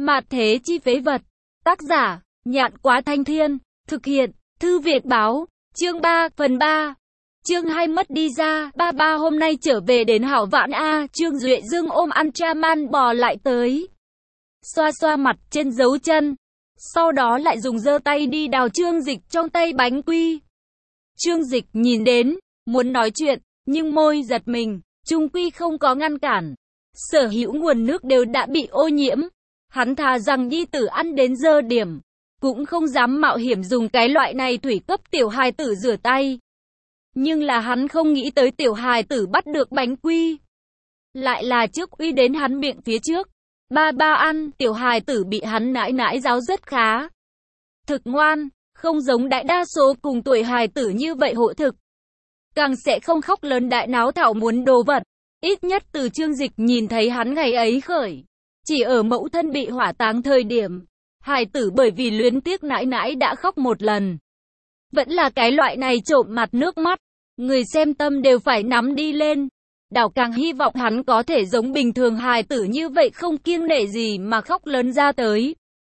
Mạt thế chi phế vật. Tác giả, Nhạn Quá Thanh Thiên. Thực hiện, Thư Việt Báo. Chương 3, phần 3. Chương 2 mất đi ra. Ba hôm nay trở về đến Hảo Vạn A. Trương Duệ Dương ôm Ultraman bò lại tới. Xoa xoa mặt trên dấu chân. Sau đó lại dùng giơ tay đi đào Trương Dịch trong tay bánh quy. Trương Dịch nhìn đến, muốn nói chuyện, nhưng môi giật mình, chung quy không có ngăn cản. Sở hữu nguồn nước đều đã bị ô nhiễm. Hắn thà rằng nhi tử ăn đến dơ điểm, cũng không dám mạo hiểm dùng cái loại này thủy cấp tiểu hài tử rửa tay. Nhưng là hắn không nghĩ tới tiểu hài tử bắt được bánh quy. Lại là trước uy đến hắn miệng phía trước. Ba ăn, tiểu hài tử bị hắn nãi nãi giáo rất khá. Thực ngoan, không giống đại đa số cùng tuổi hài tử như vậy hộ thực. Càng sẽ không khóc lớn đại náo thảo muốn đồ vật. Ít nhất từ Trương Dịch nhìn thấy hắn ngày ấy khởi. Chỉ ở mẫu thân bị hỏa táng thời điểm, hài tử bởi vì luyến tiếc nãi nãi đã khóc một lần. Vẫn là cái loại này trộm mặt nước mắt, người xem tâm đều phải nắm đi lên. Đảo càng hy vọng hắn có thể giống bình thường hài tử như vậy không kiêng nể gì mà khóc lớn ra tới.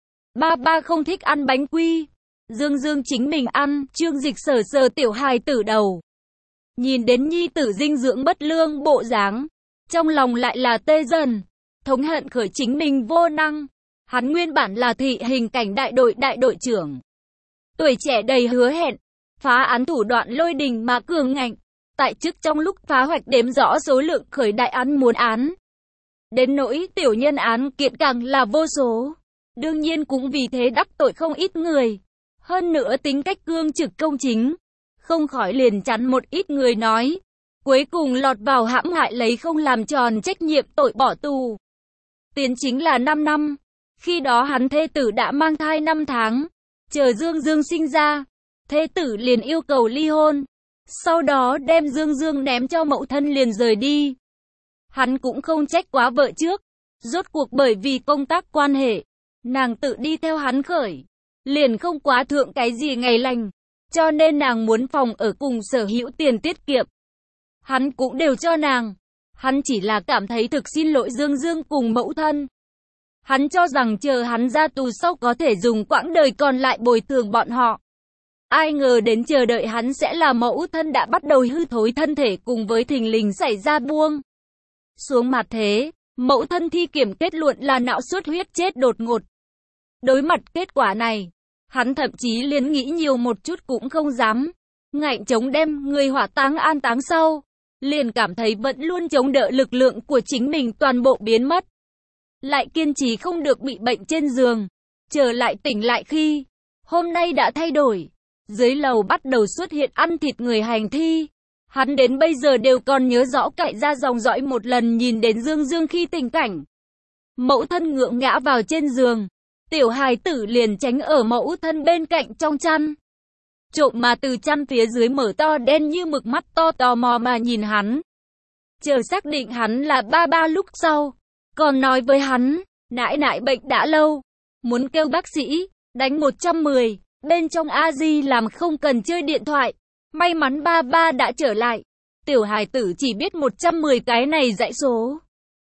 Ba không thích ăn bánh quy. Dương chính mình ăn, Trương Dịch sờ sờ tiểu hài tử đầu. Nhìn đến nhi tử dinh dưỡng bất lương bộ dáng, trong lòng lại là tê dần, thống hận khởi chính mình vô năng. Hắn nguyên bản là thị hình cảnh đại đội trưởng. Tuổi trẻ đầy hứa hẹn, phá án thủ đoạn lôi đình mà cường ngạnh. Tại chức trong lúc phá hoạch đếm rõ số lượng khởi đại án muốn án. Đến nỗi tiểu nhân án kiện càng là vô số. Đương nhiên cũng vì thế đắc tội không ít người. Hơn nữa tính cách cương trực công chính. Không khỏi liền chắn một ít người nói. Cuối cùng lọt vào hãm hại lấy không làm tròn trách nhiệm tội bỏ tù. Tiến chính là 5 năm. Khi đó hắn thê tử đã mang thai 5 tháng. Chờ Dương sinh ra, thê tử liền yêu cầu ly hôn. Sau đó đem Dương ném cho mẫu thân liền rời đi. Hắn cũng không trách quá vợ trước. Rốt cuộc bởi vì công tác quan hệ, nàng tự đi theo hắn khởi. Liền không quá thượng cái gì ngày lành. Cho nên nàng muốn phòng ở cùng sở hữu tiền tiết kiệm. Hắn cũng đều cho nàng. Hắn chỉ là cảm thấy thực xin lỗi Dương cùng mẫu thân. Hắn cho rằng chờ hắn ra tù sau có thể dùng quãng đời còn lại bồi thường bọn họ. Ai ngờ đến chờ đợi hắn sẽ là mẫu thân đã bắt đầu hư thối thân thể cùng với thình lình xảy ra buông xuống mặt thế. Mẫu thân thi kiểm kết luận là não xuất huyết chết đột ngột. Đối mặt kết quả này, hắn thậm chí liền nghĩ nhiều một chút cũng không dám. Ngạnh chống đem người hỏa táng an táng sau, liền cảm thấy vẫn luôn chống đỡ lực lượng của chính mình toàn bộ biến mất. Lại kiên trì không được bị bệnh trên giường. Trở lại tỉnh lại khi, hôm nay đã thay đổi. Dưới lầu bắt đầu xuất hiện ăn thịt người hành thi. Hắn đến bây giờ đều còn nhớ rõ cạy ra dòng dõi một lần nhìn đến Dương khi tình cảnh. Mẫu thân ngượng ngã vào trên giường. Tiểu hài tử liền tránh ở mẫu thân bên cạnh trong chăn. Trộm mà từ chăn phía dưới mở to đen như mực mắt to tò mò mà nhìn hắn. Chờ xác định hắn là ba lúc sau. Còn nói với hắn, nãi bệnh đã lâu. Muốn kêu bác sĩ, đánh 110. Bên trong A-di làm không cần chơi điện thoại. May mắn ba đã trở lại. Tiểu hài tử chỉ biết 110 cái này dãy số.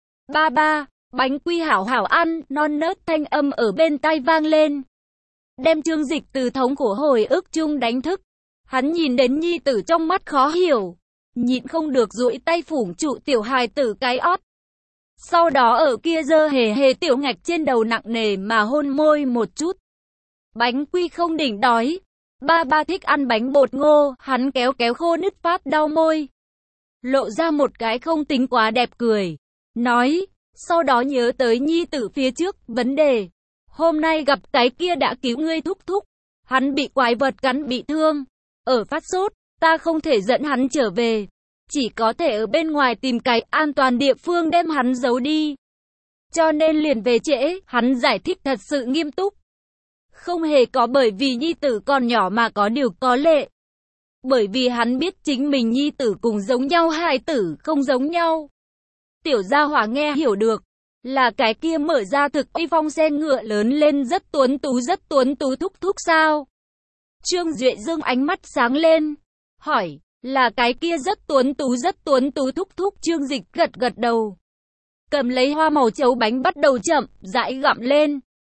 Ba, bánh quy hảo ăn, non nớt thanh âm ở bên tai vang lên. Đem Trương Dịch từ thống khổ hồi ức chung đánh thức. Hắn nhìn đến nhi tử trong mắt khó hiểu. Nhịn không được duỗi tay phủng trụ tiểu hài tử cái ót. Sau đó ở kia giơ hề tiểu ngạch trên đầu nặng nề mà hôn môi một chút. Bánh quy không đỉnh đói. Ba thích ăn bánh bột ngô, hắn kéo khô nứt phát đau môi. Lộ ra một cái không tính quá đẹp cười. Nói, sau đó nhớ tới nhi tử phía trước, vấn đề. Hôm nay gặp cái kia đã cứu ngươi thúc. Hắn bị quái vật cắn bị thương. Ở phát sốt, ta không thể dẫn hắn trở về. Chỉ có thể ở bên ngoài tìm cái an toàn địa phương đem hắn giấu đi. Cho nên liền về trễ, hắn giải thích thật sự nghiêm túc. Không hề có bởi vì nhi tử còn nhỏ mà có điều có lệ. Bởi vì hắn biết chính mình nhi tử cùng giống nhau hài tử không giống nhau. Tiểu gia hỏa nghe hiểu được. Là cái kia mở ra thực uy phong xe ngựa lớn lên rất tuấn tú thúc sao. Trương Duệ Dương ánh mắt sáng lên. Hỏi, là cái kia rất tuấn tú thúc. Trương Dịch gật đầu. Cầm lấy hoa màu chấu bánh bắt đầu chậm, rãi gặm lên.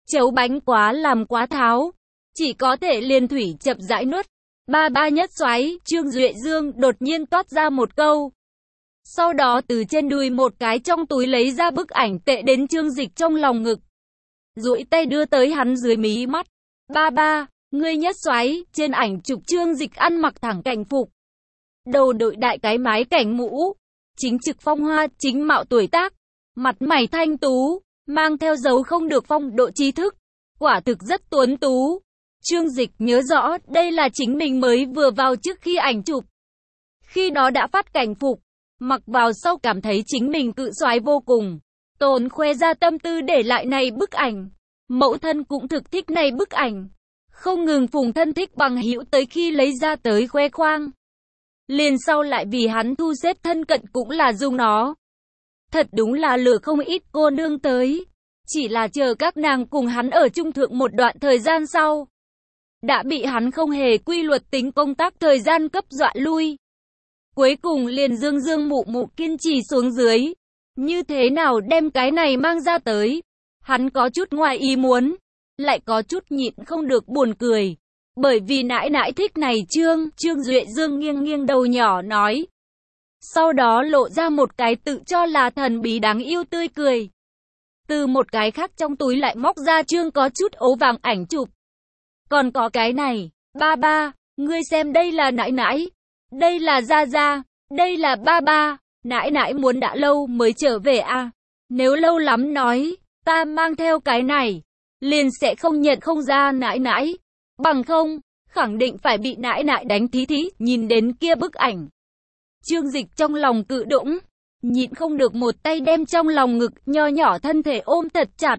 Chấu bánh quá làm quá tháo, chỉ có thể liền thủy chậm rãi nuốt. Ba ba nhất xoáy, Trương Duệ Dương đột nhiên toát ra một câu. Sau đó từ trên đùi một cái trong túi lấy ra bức ảnh tệ đến Trương Dịch trong lòng ngực. Duỗi tay đưa tới hắn dưới mí mắt. Ba ba, ngươi nhất xoáy, trên ảnh chụp Trương Dịch ăn mặc thẳng cảnh phục. Đầu đội đại cái mái cảnh mũ, chính trực phong hoa, chính mạo tuổi tác, mặt mày thanh tú, mang theo dấu không được phong độ trí thức, quả thực rất tuấn tú. Trương Dịch nhớ rõ, đây là chính mình mới vừa vào trước khi ảnh chụp. Khi đó đã phát cảnh phục, mặc vào sau cảm thấy chính mình cự soái vô cùng. Tồn khoe ra tâm tư để lại này bức ảnh. Mẫu thân cũng thực thích này bức ảnh. Không ngừng phùng thân thích bằng hữu tới khi lấy ra tới khoe khoang. Liền sau lại vì hắn thu xếp thân cận cũng là dùng nó. Thật đúng là lừa không ít cô nương tới. Chỉ là chờ các nàng cùng hắn ở chung thượng một đoạn thời gian sau. Đã bị hắn không hề quy luật tính công tác thời gian cấp dọa lui. Cuối cùng liền dương dương mụ mụ kiên trì xuống dưới. Như thế nào đem cái này mang ra tới. Hắn có chút ngoài ý muốn. Lại có chút nhịn không được buồn cười. Bởi vì nãi nãi thích này Trương Duệ Dương nghiêng nghiêng đầu nhỏ nói. Sau đó lộ ra một cái tự cho là thần bí đáng yêu tươi cười. Từ một cái khác trong túi lại móc ra Trương có chút ố vàng ảnh chụp. Còn có cái này, ba ba, ngươi xem đây là nãi nãi, đây là gia gia, đây là ba ba, nãi nãi muốn đã lâu mới trở về à. Nếu lâu lắm nói, ta mang theo cái này, liền sẽ không nhận không ra nãi nãi. Bằng không, khẳng định phải bị nãi nãi đánh thí thí, nhìn đến kia bức ảnh. Trương Dịch trong lòng cự đũng, nhịn không được một tay đem trong lòng ngực nho nhỏ thân thể ôm thật chặt.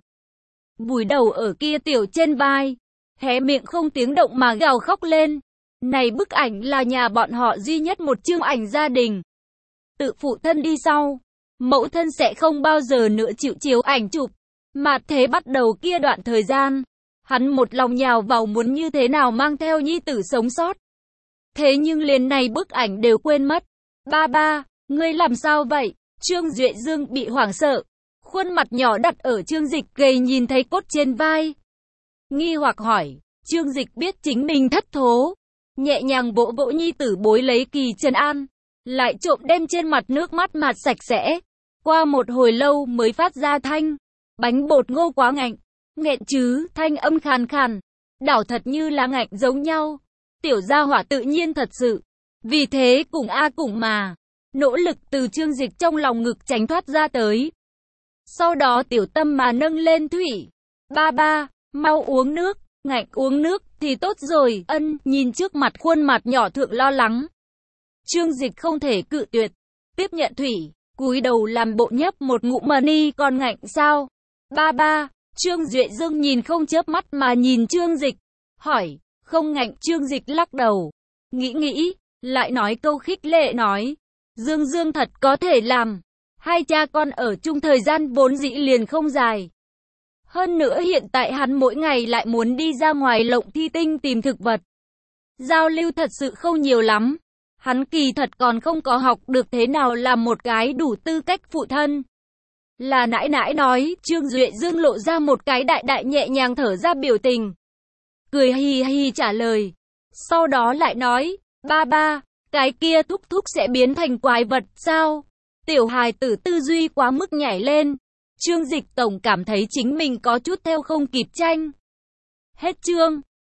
Vùi đầu ở kia tiểu trên vai, hé miệng không tiếng động mà gào khóc lên. Này bức ảnh là nhà bọn họ duy nhất một chương ảnh gia đình. Tự phụ thân đi sau, mẫu thân sẽ không bao giờ nữa chịu chiếu ảnh chụp. Mà thế bắt đầu kia đoạn thời gian, hắn một lòng nhào vào muốn như thế nào mang theo nhi tử sống sót. Thế nhưng liền này bức ảnh đều quên mất. Ba ba, ngươi làm sao vậy? Trương Duệ Dương bị hoảng sợ, khuôn mặt nhỏ đặt ở Trương Dịch gầy nhìn thấy cốt trên vai. Nghi hoặc hỏi, Trương Dịch biết chính mình thất thố, nhẹ nhàng vỗ vỗ nhi tử bối lấy kỳ trấn an, lại trộm đem trên mặt nước mắt mạt sạch sẽ. Qua một hồi lâu mới phát ra thanh, bánh bột ngô quá ngạnh, nghẹn chứ, thanh âm khàn khàn, đảo thật như là ngạnh giống nhau. Tiểu gia hỏa tự nhiên thật sự, vì thế cùng a cùng mà, nỗ lực từ Trương Dịch trong lòng ngực tránh thoát ra tới. Sau đó tiểu tâm mà nâng lên thủy. Ba ba, mau uống nước, ngạnh uống nước thì tốt rồi. Ân, nhìn trước mặt khuôn mặt nhỏ thượng lo lắng. Trương Dịch không thể cự tuyệt, tiếp nhận thủy, cúi đầu làm bộ nhấp một ngụm mà ni còn ngạnh sao? Ba ba, Trương Duệ Dương nhìn không chớp mắt mà nhìn Trương Dịch, hỏi, không ngạnh. Trương Dịch lắc đầu, nghĩ, lại nói câu khích lệ nói, Dương Dương thật có thể làm. Hai cha con ở chung thời gian vốn dĩ liền không dài. Hơn nữa hiện tại hắn mỗi ngày lại muốn đi ra ngoài lộng thi tinh tìm thực vật. Giao lưu thật sự không nhiều lắm. Hắn kỳ thật còn không có học được thế nào làm một cái đủ tư cách phụ thân. Là nãi nãi nói. Trương Duệ Dương lộ ra một cái đại đại nhẹ nhàng thở ra biểu tình, cười hì hì trả lời. Sau đó lại nói, ba ba, cái kia thúc thúc sẽ biến thành quái vật sao? Tiểu hài tử tư duy quá mức nhảy lên. Trương Dịch tổng cảm thấy chính mình có chút theo không kịp tranh. Hết chương.